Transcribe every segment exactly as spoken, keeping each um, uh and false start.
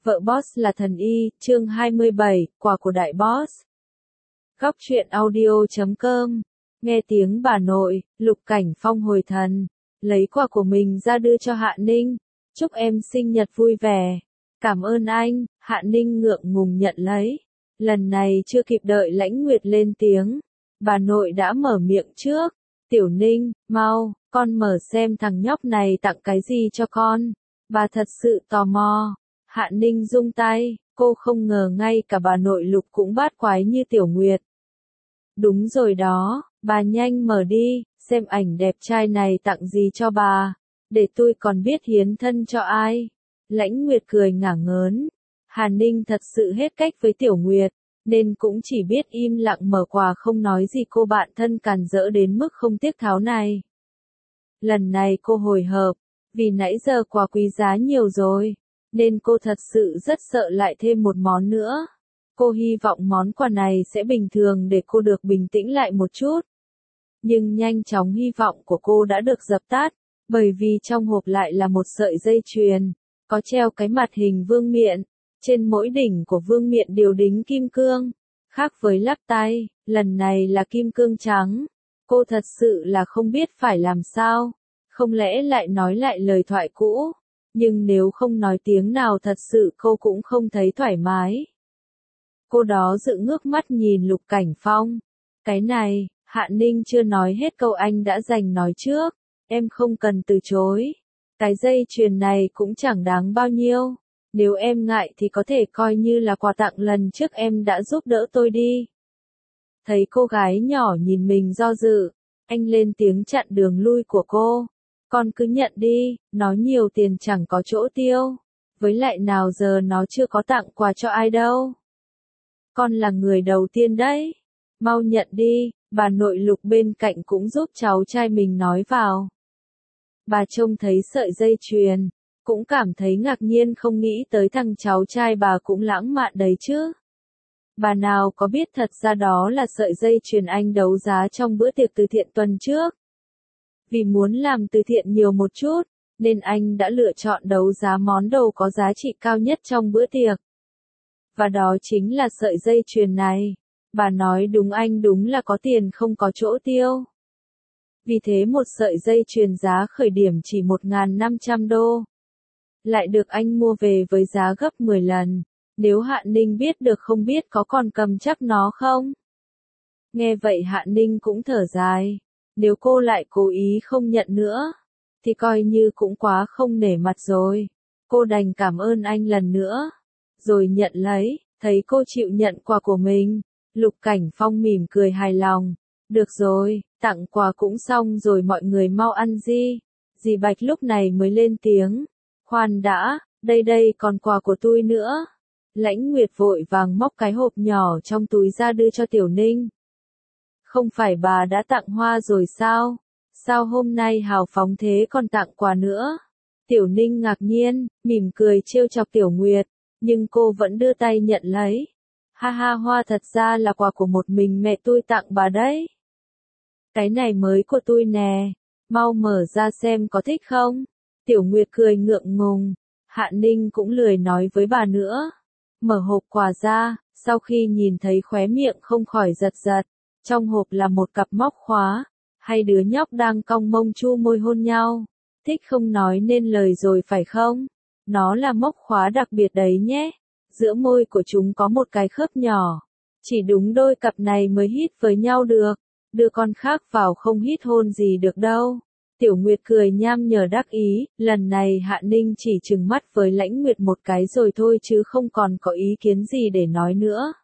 Vợ boss là thần y, chương hai mươi bảy, quà của đại boss. Góc truyện audio chấm com. Nghe tiếng bà nội, Lục Cảnh Phong hồi thần, lấy quà của mình ra đưa cho Hạ Ninh. Chúc em sinh nhật vui vẻ. Cảm ơn anh, Hạ Ninh ngượng ngùng nhận lấy. Lần này chưa kịp đợi Lãnh Nguyệt lên tiếng, bà nội đã mở miệng trước. Tiểu Ninh, mau, con mở xem thằng nhóc này tặng cái gì cho con. Bà thật sự tò mò. Hạ Ninh rung tay, cô không ngờ ngay cả bà nội Lục cũng bát quái như Tiểu Nguyệt. Đúng rồi đó, bà nhanh mở đi, xem ảnh đẹp trai này tặng gì cho bà, để tôi còn biết hiến thân cho ai. Lãnh Nguyệt cười ngả ngớn. Hà Ninh thật sự hết cách với Tiểu Nguyệt, nên cũng chỉ biết im lặng mở quà không nói gì cô bạn thân càn rỡ đến mức không tiếc tháo này. Lần này cô hồi hộp, vì nãy giờ quà quý giá nhiều rồi, nên cô thật sự rất sợ lại thêm một món nữa. Cô hy vọng món quà này sẽ bình thường để cô được bình tĩnh lại một chút. Nhưng nhanh chóng hy vọng của cô đã được dập tắt, bởi vì trong hộp lại là một sợi dây chuyền, có treo cái mặt hình vương miện. Trên mỗi đỉnh của vương miện đều đính kim cương, khác với lắc tay, lần này là kim cương trắng. Cô thật sự là không biết phải làm sao, không lẽ lại nói lại lời thoại cũ, nhưng nếu không nói tiếng nào thật sự cô cũng không thấy thoải mái. Cô đó dự ngước mắt nhìn Lục Cảnh Phong. Cái này, Hạ Ninh chưa nói hết câu anh đã giành nói trước, em không cần từ chối. Cái dây chuyền này cũng chẳng đáng bao nhiêu. Nếu em ngại thì có thể coi như là quà tặng lần trước em đã giúp đỡ tôi đi. Thấy cô gái nhỏ nhìn mình do dự, anh lên tiếng chặn đường lui của cô. Con cứ nhận đi, nó nhiều tiền chẳng có chỗ tiêu. Với lại nào giờ nó chưa có tặng quà cho ai đâu. Con là người đầu tiên đấy. Mau nhận đi, bà nội Lục bên cạnh cũng giúp cháu trai mình nói vào. Bà trông thấy sợi dây chuyền, cũng cảm thấy ngạc nhiên không nghĩ tới thằng cháu trai bà cũng lãng mạn đấy chứ. Bà nào có biết thật ra đó là sợi dây chuyền anh đấu giá trong bữa tiệc từ thiện tuần trước. Vì muốn làm từ thiện nhiều một chút, nên anh đã lựa chọn đấu giá món đồ có giá trị cao nhất trong bữa tiệc. Và đó chính là sợi dây chuyền này. Bà nói đúng, anh đúng là có tiền không có chỗ tiêu. Vì thế một sợi dây chuyền giá khởi điểm chỉ một nghìn năm trăm đô. Lại được anh mua về với giá gấp mười lần. Nếu Hạ Ninh biết được không biết có còn cầm chắc nó không? Nghe vậy Hạ Ninh cũng thở dài. Nếu cô lại cố ý không nhận nữa, thì coi như cũng quá không nể mặt rồi. Cô đành cảm ơn anh lần nữa, rồi nhận lấy. Thấy cô chịu nhận quà của mình, Lục Cảnh Phong mỉm cười hài lòng. Được rồi, tặng quà cũng xong rồi, mọi người mau ăn đi. Dì Bạch lúc này mới lên tiếng. Khoan đã, đây đây còn quà của tôi nữa. Lãnh Nguyệt vội vàng móc cái hộp nhỏ trong túi ra đưa cho Tiểu Ninh. Không phải bà đã tặng hoa rồi sao? Sao hôm nay hào phóng thế còn tặng quà nữa? Tiểu Ninh ngạc nhiên, mỉm cười trêu chọc Tiểu Nguyệt, nhưng cô vẫn đưa tay nhận lấy. Ha ha, hoa thật ra là quà của một mình mẹ tôi tặng bà đấy. Cái này mới của tôi nè, mau mở ra xem có thích không? Tiểu Nguyệt cười ngượng ngùng. Hạ Ninh cũng lười nói với bà nữa. Mở hộp quà ra, sau khi nhìn thấy khóe miệng không khỏi giật giật. Trong hộp là một cặp móc khóa. Hai đứa nhóc đang cong mông chu môi hôn nhau. Thích không nói nên lời rồi phải không? Nó là móc khóa đặc biệt đấy nhé. Giữa môi của chúng có một cái khớp nhỏ. Chỉ đúng đôi cặp này mới hít với nhau được. Đưa con khác vào không hít hôn gì được đâu. Tiểu Nguyệt cười nham nhở đắc ý, lần này Hạ Ninh chỉ trừng mắt với Lãnh Nguyệt một cái rồi thôi chứ không còn có ý kiến gì để nói nữa.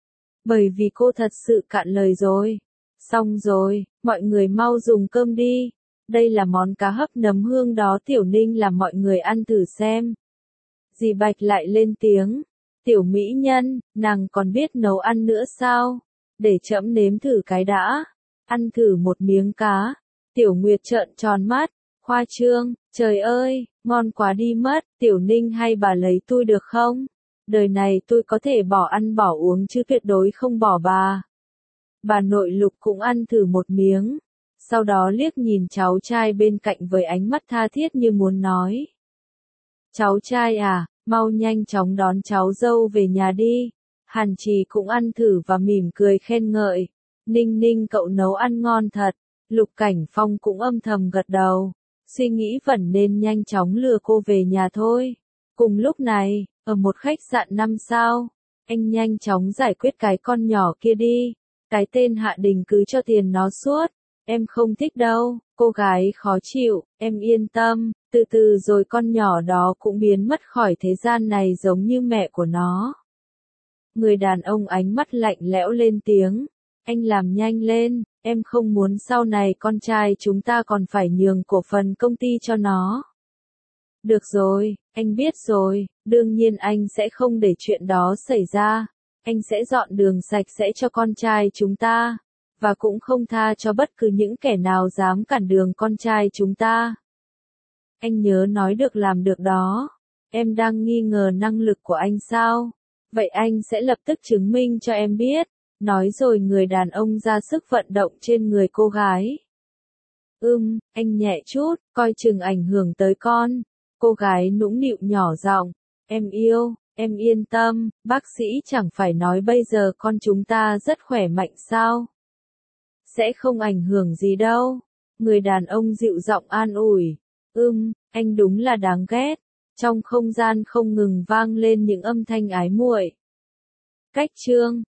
Bởi vì cô thật sự cạn lời rồi. Xong rồi, mọi người mau dùng cơm đi. Đây là món cá hấp nấm hương đó Tiểu Ninh làm mọi người ăn thử xem. Dì Bạch lại lên tiếng. Tiểu mỹ nhân, nàng còn biết nấu ăn nữa sao? Để trẫm nếm thử cái đã. Ăn thử một miếng cá. Tiểu Nguyệt trợn tròn mắt, khoa trương, trời ơi, ngon quá đi mất. Tiểu Ninh hay bà lấy tôi được không? Đời này tôi có thể bỏ ăn bỏ uống chứ tuyệt đối không bỏ bà. Bà nội Lục cũng ăn thử một miếng, sau đó liếc nhìn cháu trai bên cạnh với ánh mắt tha thiết như muốn nói. Cháu trai à, mau nhanh chóng đón cháu dâu về nhà đi. Hàn Trì cũng ăn thử và mỉm cười khen ngợi. Ninh Ninh cậu nấu ăn ngon thật. Lục Cảnh Phong cũng âm thầm gật đầu. Suy nghĩ vẫn nên nhanh chóng lừa cô về nhà thôi. Cùng lúc này, ở một khách sạn năm sao, anh nhanh chóng giải quyết cái con nhỏ kia đi. Cái tên Hạ Đình cứ cho tiền nó suốt. Em không thích đâu, cô gái khó chịu, em yên tâm, từ từ rồi con nhỏ đó cũng biến mất khỏi thế gian này giống như mẹ của nó. Người đàn ông ánh mắt lạnh lẽo lên tiếng, anh làm nhanh lên, em không muốn sau này con trai chúng ta còn phải nhường cổ phần công ty cho nó. Được rồi, anh biết rồi, đương nhiên anh sẽ không để chuyện đó xảy ra, anh sẽ dọn đường sạch sẽ cho con trai chúng ta. Và cũng không tha cho bất cứ những kẻ nào dám cản đường con trai chúng ta. Anh nhớ nói được làm được đó. Em đang nghi ngờ năng lực của anh sao? Vậy anh sẽ lập tức chứng minh cho em biết. Nói rồi người đàn ông ra sức vận động trên người cô gái. Ừm, anh nhẹ chút, coi chừng ảnh hưởng tới con. Cô gái nũng nịu nhỏ giọng. Em yêu, em yên tâm, bác sĩ chẳng phải nói bây giờ con chúng ta rất khỏe mạnh sao? Sẽ không ảnh hưởng gì đâu. Người đàn ông dịu giọng an ủi. Ừm, anh đúng là đáng ghét. Trong không gian không ngừng vang lên những âm thanh ái muội. Cách chương